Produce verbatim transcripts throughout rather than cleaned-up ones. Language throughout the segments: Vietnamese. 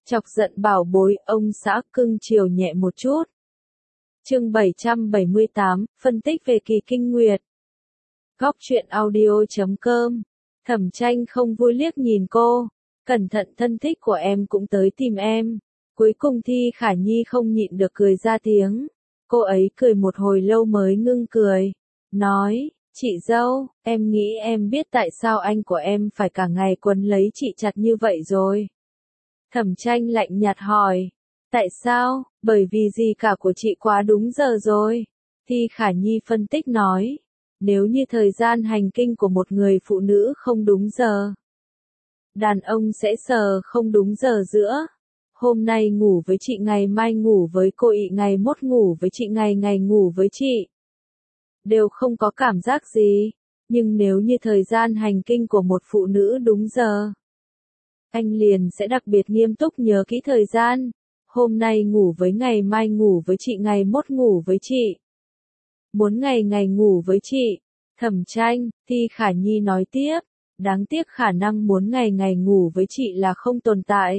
Chọc giận bảo bối, ông xã cưng chiều nhẹ một chút. Chương bảy trăm bảy mươi tám, phân tích về kỳ kinh nguyệt. Góc truyện audio chấm com. Thẩm Tranh không vui liếc nhìn cô. Cẩn thận, thân thích của em cũng tới tìm em. Cuối cùng Thi Khả Nhi không nhịn được cười ra tiếng. Cô ấy cười một hồi lâu mới ngưng cười. Nói, chị dâu, em nghĩ em biết tại sao anh của em phải cả ngày quấn lấy chị chặt như vậy rồi. Thẩm Tranh lạnh nhạt hỏi. Tại sao? Bởi vì gì cả của chị quá đúng giờ rồi. Thi Khả Nhi phân tích nói. Nếu như thời gian hành kinh của một người phụ nữ không đúng giờ, đàn ông sẽ sờ không đúng giờ giữa. Hôm nay ngủ với chị, ngày mai ngủ với cô ị, ngày mốt ngủ với chị, ngày ngày ngủ với chị. Đều không có cảm giác gì. Nhưng nếu như thời gian hành kinh của một phụ nữ đúng giờ, anh liền sẽ đặc biệt nghiêm túc nhớ kỹ thời gian. Hôm nay ngủ với, ngày mai ngủ với chị, ngày mốt ngủ với chị. Muốn ngày ngày ngủ với chị. Thẩm Tranh, Thi Khả Nhi nói tiếp. Đáng tiếc khả năng muốn ngày ngày ngủ với chị là không tồn tại.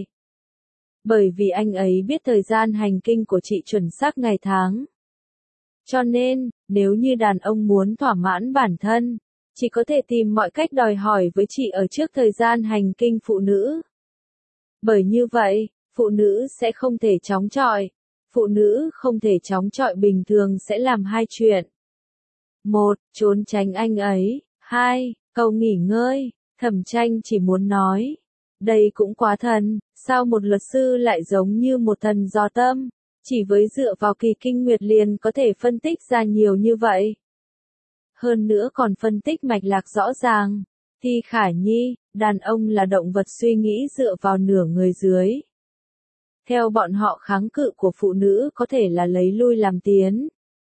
Bởi vì anh ấy biết thời gian hành kinh của chị chuẩn xác ngày tháng. Cho nên, nếu như đàn ông muốn thỏa mãn bản thân, chỉ có thể tìm mọi cách đòi hỏi với chị ở trước thời gian hành kinh phụ nữ. Bởi như vậy, phụ nữ sẽ không thể chống chọi. Phụ nữ không thể chống chọi bình thường sẽ làm hai chuyện. Một, trốn tránh anh ấy. Hai, cầu nghỉ ngơi. Thẩm Tranh chỉ muốn nói. Đây cũng quá thần, sao một luật sư lại giống như một thần gió tâm, chỉ với dựa vào kỳ kinh nguyệt liền có thể phân tích ra nhiều như vậy. Hơn nữa còn phân tích mạch lạc rõ ràng. Thi Khả Nhi, đàn ông là động vật suy nghĩ dựa vào nửa người dưới. Theo bọn họ, kháng cự của phụ nữ có thể là lấy lui làm tiến.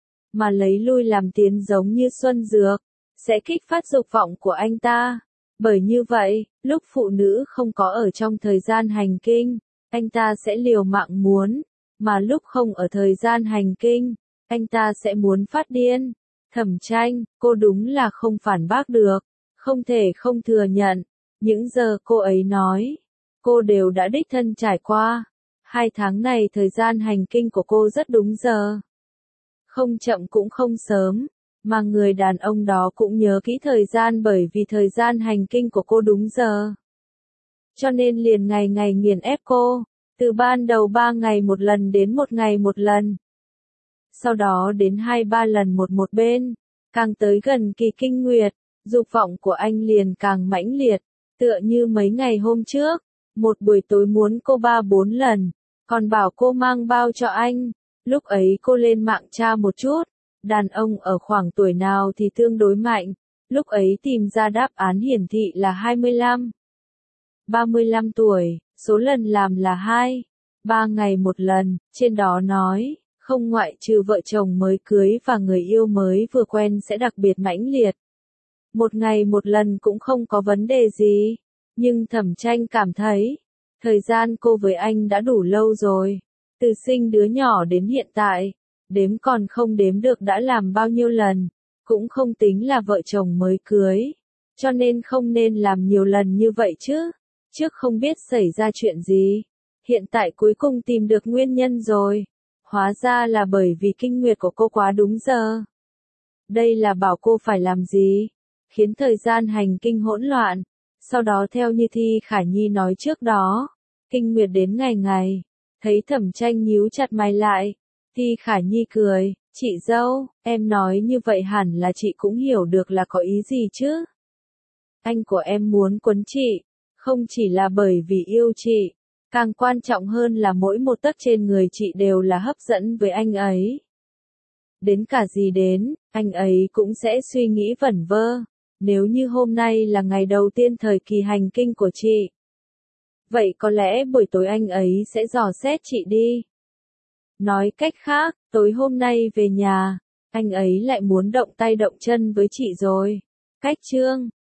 Mà lấy lui làm tiến giống như xuân dược, sẽ kích phát dục vọng của anh ta. Bởi như vậy, lúc phụ nữ không có ở trong thời gian hành kinh, anh ta sẽ liều mạng muốn. Mà lúc không ở thời gian hành kinh, anh ta sẽ muốn phát điên. Thẩm Tranh, cô đúng là không phản bác được. Không thể không thừa nhận. Những giờ cô ấy nói, cô đều đã đích thân trải qua. Hai tháng này thời gian hành kinh của cô rất đúng giờ. Không chậm cũng không sớm, mà người đàn ông đó cũng nhớ kỹ thời gian bởi vì thời gian hành kinh của cô đúng giờ. Cho nên liền ngày ngày nghiền ép cô, từ ban đầu ba ngày một lần đến một ngày một lần. Sau đó đến hai ba lần một một bên, càng tới gần kỳ kinh nguyệt, dục vọng của anh liền càng mãnh liệt, tựa như mấy ngày hôm trước, một buổi tối muốn cô ba bốn lần, còn bảo cô mang bao cho anh. Lúc ấy cô lên mạng tra một chút, đàn ông ở khoảng tuổi nào thì tương đối mạnh, lúc ấy tìm ra đáp án hiển thị là hai mươi lăm. ba mươi lăm tuổi, số lần làm là hai, ba ngày một lần, trên đó nói, không ngoại trừ vợ chồng mới cưới và người yêu mới vừa quen sẽ đặc biệt mãnh liệt. Một ngày một lần cũng không có vấn đề gì, nhưng Thẩm Tranh cảm thấy, thời gian cô với anh đã đủ lâu rồi. Từ sinh đứa nhỏ đến hiện tại, đếm còn không đếm được đã làm bao nhiêu lần, cũng không tính là vợ chồng mới cưới. Cho nên không nên làm nhiều lần như vậy chứ. Trước không biết xảy ra chuyện gì. Hiện tại cuối cùng tìm được nguyên nhân rồi. Hóa ra là bởi vì kinh nguyệt của cô quá đúng giờ. Đây là bảo cô phải làm gì? Khiến thời gian hành kinh hỗn loạn. Sau đó theo như Thi Khả Nhi nói trước đó, kinh nguyệt đến ngày ngày. Thấy Thẩm Tranh nhíu chặt mày lại, Thi Khả Nhi cười, chị dâu, em nói như vậy hẳn là chị cũng hiểu được là có ý gì chứ. Anh của em muốn quấn chị, không chỉ là bởi vì yêu chị, càng quan trọng hơn là mỗi một tấc trên người chị đều là hấp dẫn với anh ấy. Đến cả gì đến, anh ấy cũng sẽ suy nghĩ vẩn vơ, nếu như hôm nay là ngày đầu tiên thời kỳ hành kinh của chị. Vậy có lẽ buổi tối anh ấy sẽ dò xét chị đi. Nói cách khác, tối hôm nay về nhà, anh ấy lại muốn động tay động chân với chị rồi. Cách chương